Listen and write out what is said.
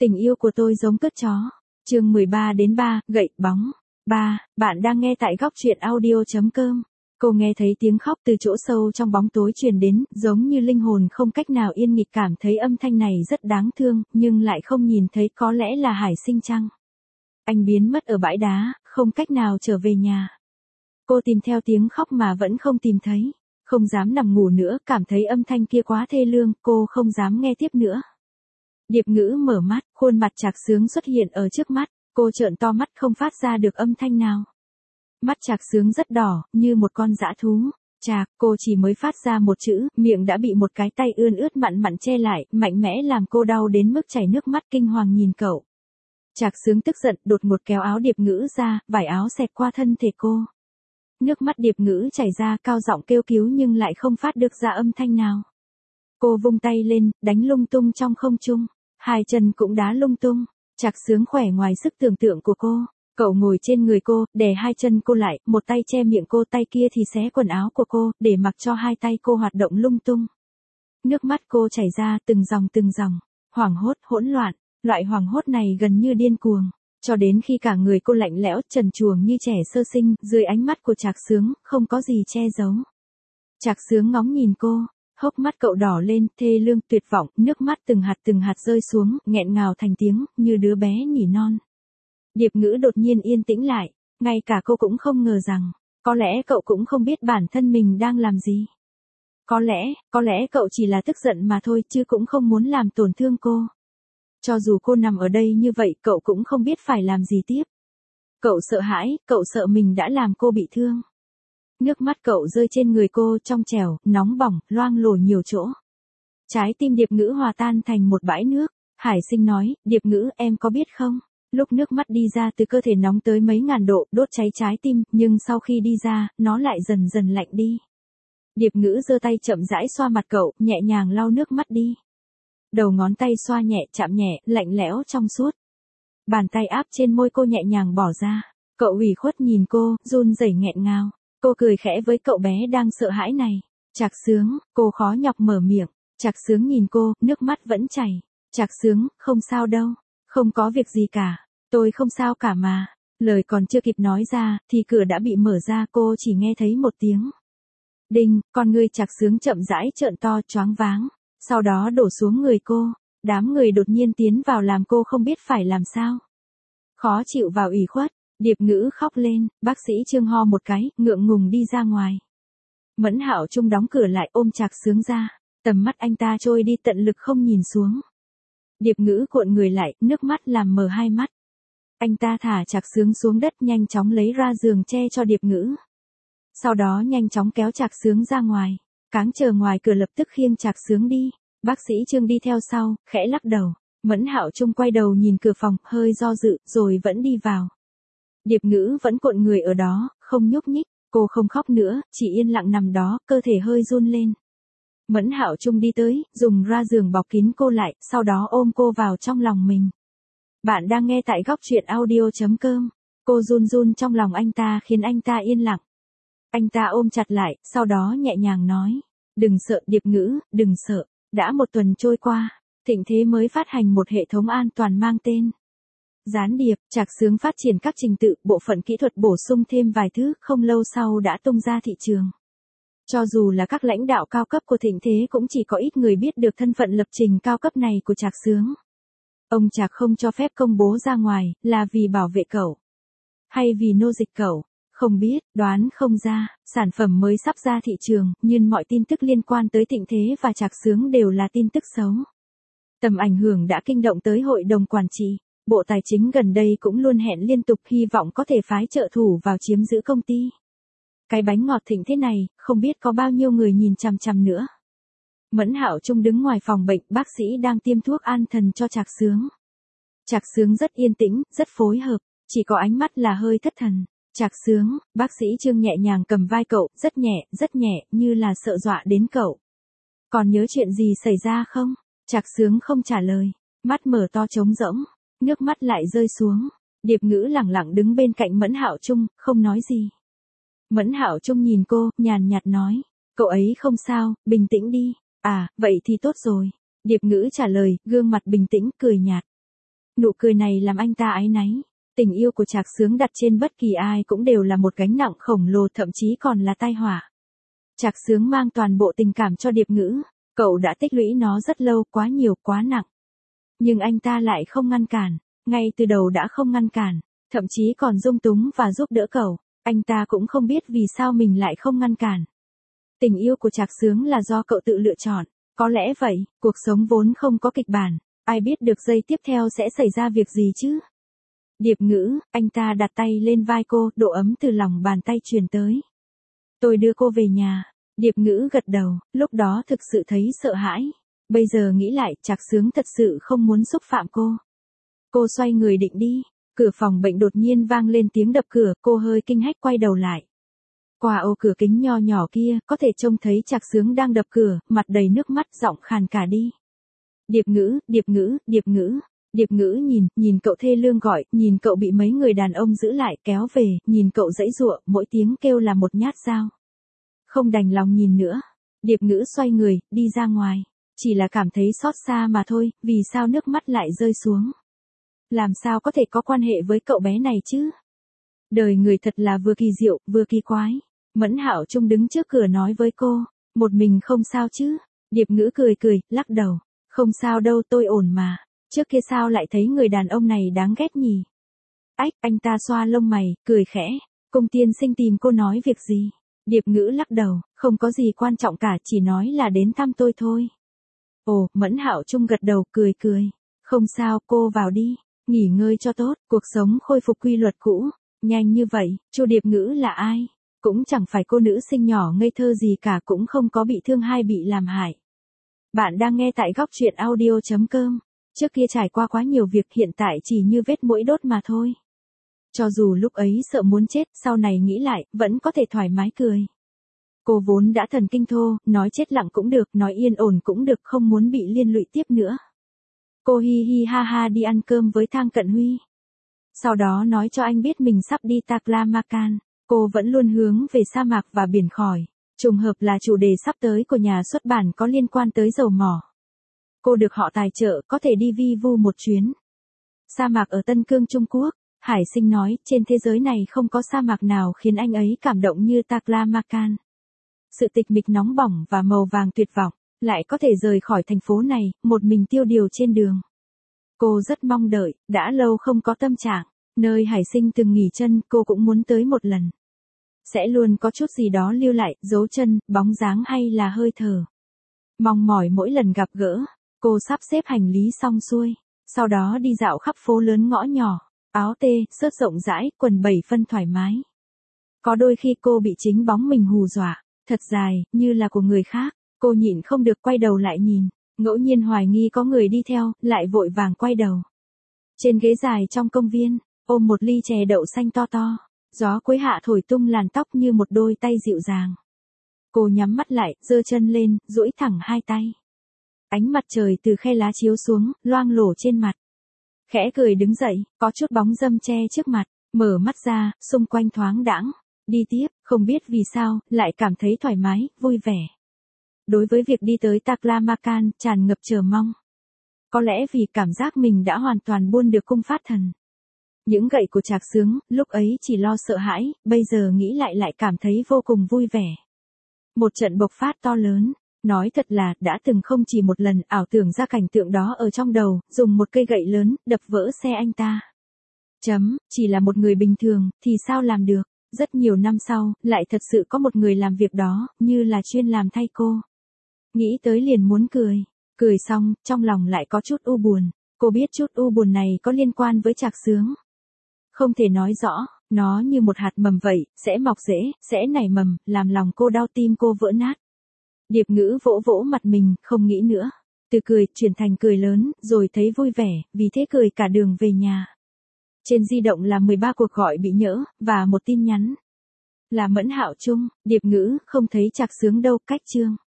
Tình yêu của tôi giống cất chó. Chương 13 đến 3, gậy bóng. 3, bạn đang nghe tại góc truyện audio.com. Cô nghe thấy tiếng khóc từ chỗ sâu trong bóng tối truyền đến, giống như linh hồn không cách nào yên nghịch, cảm thấy âm thanh này rất đáng thương, nhưng lại không nhìn thấy, có lẽ là Hải Sinh chăng? Anh biến mất ở bãi đá, không cách nào trở về nhà. Cô tìm theo tiếng khóc mà vẫn không tìm thấy. Không dám nằm ngủ nữa, cảm thấy âm thanh kia quá thê lương, cô không dám nghe tiếp nữa. Điệp Ngữ mở mắt, khuôn mặt Trạc Sướng xuất hiện ở trước mắt, cô trợn to mắt không phát ra được âm thanh nào. Mắt Trạc Sướng rất đỏ, như một con dã thú. Trạc, cô chỉ mới phát ra một chữ, miệng đã bị một cái tay ươn ướt mặn mặn che lại, mạnh mẽ làm cô đau đến mức chảy nước mắt kinh hoàng nhìn cậu. Trạc Sướng tức giận, đột ngột kéo áo Điệp Ngữ ra, vải áo xẹt qua thân thể cô. Nước mắt Điệp Ngữ chảy ra, cao giọng kêu cứu nhưng lại không phát được ra âm thanh nào. Cô vung tay lên, đánh lung tung trong không trung. Hai chân cũng đá lung tung. Trạc Sướng khỏe ngoài sức tưởng tượng của cô. Cậu ngồi trên người cô, đè hai chân cô lại, một tay che miệng cô, tay kia thì xé quần áo của cô, để mặc cho hai tay cô hoạt động lung tung. Nước mắt cô chảy ra từng dòng, hoảng hốt, hỗn loạn. Loại hoảng hốt này gần như điên cuồng. Cho đến khi cả người cô lạnh lẽo, trần truồng như trẻ sơ sinh, dưới ánh mắt của Trạc Sướng, không có gì che giấu. Trạc Sướng ngóng nhìn cô, hốc mắt cậu đỏ lên, thê lương, tuyệt vọng, nước mắt từng hạt rơi xuống, nghẹn ngào thành tiếng, như đứa bé nỉ non. Điệp Ngữ đột nhiên yên tĩnh lại, ngay cả cô cũng không ngờ rằng, có lẽ cậu cũng không biết bản thân mình đang làm gì. Có lẽ cậu chỉ là tức giận mà thôi, chứ cũng không muốn làm tổn thương cô. Cho dù cô nằm ở đây như vậy, cậu cũng không biết phải làm gì tiếp. Cậu sợ hãi, cậu sợ mình đã làm cô bị thương. Nước mắt cậu rơi trên người cô, trong trẻo, nóng bỏng, loang lổ nhiều chỗ. Trái tim Điệp Ngữ hòa tan thành một bãi nước. Hải Sinh nói, Điệp Ngữ, em có biết không? Lúc nước mắt đi ra từ cơ thể nóng tới mấy ngàn độ, đốt cháy trái tim, nhưng sau khi đi ra, nó lại dần dần lạnh đi. Điệp Ngữ giơ tay chậm rãi xoa mặt cậu, nhẹ nhàng lau nước mắt đi. Đầu ngón tay xoa nhẹ, chạm nhẹ, lạnh lẽo trong suốt. Bàn tay áp trên môi cô nhẹ nhàng bỏ ra. Cậu ủy khuất nhìn cô, run rẩy nghẹn ngào. Cô cười khẽ với cậu bé đang sợ hãi này. Trạc Sướng, cô khó nhọc mở miệng. Trạc Sướng nhìn cô, nước mắt vẫn chảy. Trạc Sướng, không sao đâu. Không có việc gì cả. Tôi không sao cả mà. Lời còn chưa kịp nói ra, thì cửa đã bị mở ra, cô chỉ nghe thấy một tiếng. Đinh, con người Trạc Sướng chậm rãi trợn to, choáng váng. Sau đó đổ xuống người cô. Đám người đột nhiên tiến vào làm cô không biết phải làm sao. Khó chịu và ủy khuất. Điệp Ngữ khóc lên, bác sĩ Trương ho một cái, ngượng ngùng đi ra ngoài. Mẫn Hạo Trung đóng cửa lại, ôm Trạc Sướng ra. Tầm mắt anh ta trôi đi tận lực không nhìn xuống. Điệp Ngữ cuộn người lại, nước mắt làm mờ hai mắt. Anh ta thả Trạc Sướng xuống đất, nhanh chóng lấy ra giường che cho Điệp Ngữ. Sau đó nhanh chóng kéo Trạc Sướng ra ngoài. Cáng chờ ngoài cửa lập tức khiêng Trạc Sướng đi. Bác sĩ Trương đi theo sau, khẽ lắc đầu. Mẫn Hạo Trung quay đầu nhìn cửa phòng, hơi do dự, rồi vẫn đi vào. Điệp Ngữ vẫn cuộn người ở đó, không nhúc nhích. Cô không khóc nữa, chỉ yên lặng nằm đó, cơ thể hơi run lên. Mẫn Hạo Trung đi tới, dùng ra giường bọc kín cô lại, sau đó ôm cô vào trong lòng mình. Bạn đang nghe tại góc truyện audio.com. Cô run run trong lòng anh ta khiến anh ta yên lặng. Anh ta ôm chặt lại, sau đó nhẹ nhàng nói. Đừng sợ Điệp Ngữ, đừng sợ. Đã một tuần trôi qua, Thịnh Thế mới phát hành một hệ thống an toàn mang tên Gián điệp. Trạc Sướng phát triển các trình tự, bộ phận kỹ thuật bổ sung thêm vài thứ, không lâu sau đã tung ra thị trường. Cho dù là các lãnh đạo cao cấp của Thịnh Thế cũng chỉ có ít người biết được thân phận lập trình cao cấp này của Trạc Sướng. Ông Trạc không cho phép công bố ra ngoài, là vì bảo vệ cậu? Hay vì nô dịch cậu? Không biết, đoán không ra. Sản phẩm mới sắp ra thị trường, nhưng mọi tin tức liên quan tới Thịnh Thế và Trạc Sướng đều là tin tức xấu. Tầm ảnh hưởng đã kinh động tới hội đồng quản trị. Bộ Tài chính gần đây cũng luôn hẹn liên tục, hy vọng có thể phái trợ thủ vào chiếm giữ công ty. Cái bánh ngọt Thịnh Thế này, không biết có bao nhiêu người nhìn chằm chằm nữa. Mẫn Hạo Trung đứng ngoài phòng bệnh, bác sĩ đang tiêm thuốc an thần cho Trạc Sướng. Trạc Sướng rất yên tĩnh, rất phối hợp, chỉ có ánh mắt là hơi thất thần. Trạc Sướng, bác sĩ Trương nhẹ nhàng cầm vai cậu, rất nhẹ, như là sợ dọa đến cậu. Còn nhớ chuyện gì xảy ra không? Trạc Sướng không trả lời, mắt mở to trống rỗng, nước mắt lại rơi xuống. Điệp Ngữ lẳng lặng đứng bên cạnh Mẫn Hạo Trung, không nói gì. Mẫn Hạo Trung nhìn cô, nhàn nhạt nói, cậu ấy không sao, bình tĩnh đi. À, vậy thì tốt rồi. Điệp Ngữ trả lời, gương mặt bình tĩnh, cười nhạt. Nụ cười này làm anh ta áy náy. Tình yêu của Trạc Sướng đặt trên bất kỳ ai cũng đều là một gánh nặng khổng lồ, thậm chí còn là tai họa. Trạc Sướng mang toàn bộ tình cảm cho Điệp Ngữ, cậu đã tích lũy nó rất lâu, quá nhiều, quá nặng. Nhưng anh ta lại không ngăn cản, ngay từ đầu đã không ngăn cản, thậm chí còn dung túng và giúp đỡ cậu. Anh ta cũng không biết vì sao mình lại không ngăn cản. Tình yêu của Trạc Sướng là do cậu tự lựa chọn, có lẽ vậy, cuộc sống vốn không có kịch bản, ai biết được giây tiếp theo sẽ xảy ra việc gì chứ. Điệp Ngữ, anh ta đặt tay lên vai cô, độ ấm từ lòng bàn tay truyền tới. Tôi đưa cô về nhà. Điệp Ngữ gật đầu, lúc đó thực sự thấy sợ hãi. Bây giờ nghĩ lại, Trạc Sướng thật sự không muốn xúc phạm cô. Cô xoay người định đi, cửa phòng bệnh đột nhiên vang lên tiếng đập cửa, cô hơi kinh hách quay đầu lại. Qua ô cửa kính nho nhỏ kia, có thể trông thấy Trạc Sướng đang đập cửa, mặt đầy nước mắt, giọng khàn cả đi. Điệp Ngữ, Điệp Ngữ, Điệp Ngữ. Điệp Ngữ nhìn cậu thê lương gọi, nhìn cậu bị mấy người đàn ông giữ lại kéo về, nhìn cậu giãy giụa, mỗi tiếng kêu là một nhát dao. Không đành lòng nhìn nữa, Điệp Ngữ xoay người, đi ra ngoài. Chỉ là cảm thấy xót xa mà thôi, vì sao nước mắt lại rơi xuống. Làm sao có thể có quan hệ với cậu bé này chứ? Đời người thật là vừa kỳ diệu, vừa kỳ quái. Mẫn Hạo Trung đứng trước cửa nói với cô, một mình không sao chứ? Điệp Ngữ cười, lắc đầu. Không sao đâu, tôi ổn mà. Trước kia sao lại thấy người đàn ông này đáng ghét nhỉ? Ách, anh ta xoa lông mày, cười khẽ. Cung tiên sinh tìm cô nói việc gì? Điệp Ngữ lắc đầu, không có gì quan trọng cả, chỉ nói là đến thăm tôi thôi. Ồ, Mẫn Hạo Trung gật đầu, cười. Không sao, cô vào đi, nghỉ ngơi cho tốt, cuộc sống khôi phục quy luật cũ. Nhanh như vậy, Chu Điệp Ngữ là ai? Cũng chẳng phải cô nữ sinh nhỏ ngây thơ gì cả, cũng không có bị thương hay bị làm hại. Bạn đang nghe tại góc truyện audio.com. Trước kia trải qua quá nhiều việc, hiện tại chỉ như vết mũi đốt mà thôi. Cho dù lúc ấy sợ muốn chết, sau này nghĩ lại, vẫn có thể thoải mái cười. Cô vốn đã thần kinh thô, nói chết lặng cũng được, nói yên ổn cũng được, không muốn bị liên lụy tiếp nữa. Cô hi hi ha ha đi ăn cơm với Thang Cận Huy. Sau đó nói cho anh biết mình sắp đi Taklamakan. Cô vẫn luôn hướng về sa mạc và biển khỏi. Trùng hợp là chủ đề sắp tới của nhà xuất bản có liên quan tới dầu mỏ. Cô được họ tài trợ, có thể đi vi vu một chuyến. Sa mạc ở Tân Cương Trung Quốc. Hải Sinh nói, trên thế giới này không có sa mạc nào khiến anh ấy cảm động như Taklamakan. Sự tịch mịch nóng bỏng và màu vàng tuyệt vọng, lại có thể rời khỏi thành phố này, một mình tiêu điều trên đường. Cô rất mong đợi, đã lâu không có tâm trạng, nơi Hải Sinh từng nghỉ chân, cô cũng muốn tới một lần. Sẽ luôn có chút gì đó lưu lại, dấu chân, bóng dáng hay là hơi thở. Mong mỏi mỗi lần gặp gỡ, cô sắp xếp hành lý xong xuôi, sau đó đi dạo khắp phố lớn ngõ nhỏ, áo tê, sớt rộng rãi, quần 7 phân thoải mái. Có đôi khi cô bị chính bóng mình hù dọa, thật dài, như là của người khác, cô nhịn không được quay đầu lại nhìn, ngẫu nhiên hoài nghi có người đi theo, lại vội vàng quay đầu. Trên ghế dài trong công viên, ôm một ly chè đậu xanh to to, gió cuối hạ thổi tung làn tóc như một đôi tay dịu dàng. Cô nhắm mắt lại, giơ chân lên, duỗi thẳng hai tay. Ánh mặt trời từ khe lá chiếu xuống, loang lổ trên mặt. Khẽ cười đứng dậy, có chút bóng râm che trước mặt, mở mắt ra, xung quanh thoáng đãng. Đi tiếp, không biết vì sao, lại cảm thấy thoải mái, vui vẻ. Đối với việc đi tới Taklamakan, tràn ngập chờ mong. Có lẽ vì cảm giác mình đã hoàn toàn buông được cung phát thần. Những gậy của Trạc Sướng, lúc ấy chỉ lo sợ hãi, bây giờ nghĩ lại cảm thấy vô cùng vui vẻ. Một trận bộc phát to lớn. Nói thật là, đã từng không chỉ một lần ảo tưởng ra cảnh tượng đó ở trong đầu, dùng một cây gậy lớn, đập vỡ xe anh ta. Chỉ là một người bình thường, thì sao làm được? Rất nhiều năm sau, lại thật sự có một người làm việc đó, như là chuyên làm thay cô. Nghĩ tới liền muốn cười. Cười xong, trong lòng lại có chút u buồn. Cô biết chút u buồn này có liên quan với Trạc Sướng. Không thể nói rõ, nó như một hạt mầm vậy, sẽ mọc rễ, sẽ nảy mầm, làm lòng cô đau, tim cô vỡ nát. Điệp Ngữ vỗ vỗ mặt mình, không nghĩ nữa. Từ cười, chuyển thành cười lớn, rồi thấy vui vẻ, vì thế cười cả đường về nhà. Trên di động là 13 cuộc gọi bị nhỡ, và một tin nhắn. Là Mẫn Hạo Trung, Điệp Ngữ, không thấy Trạc Sướng đâu, cách chương.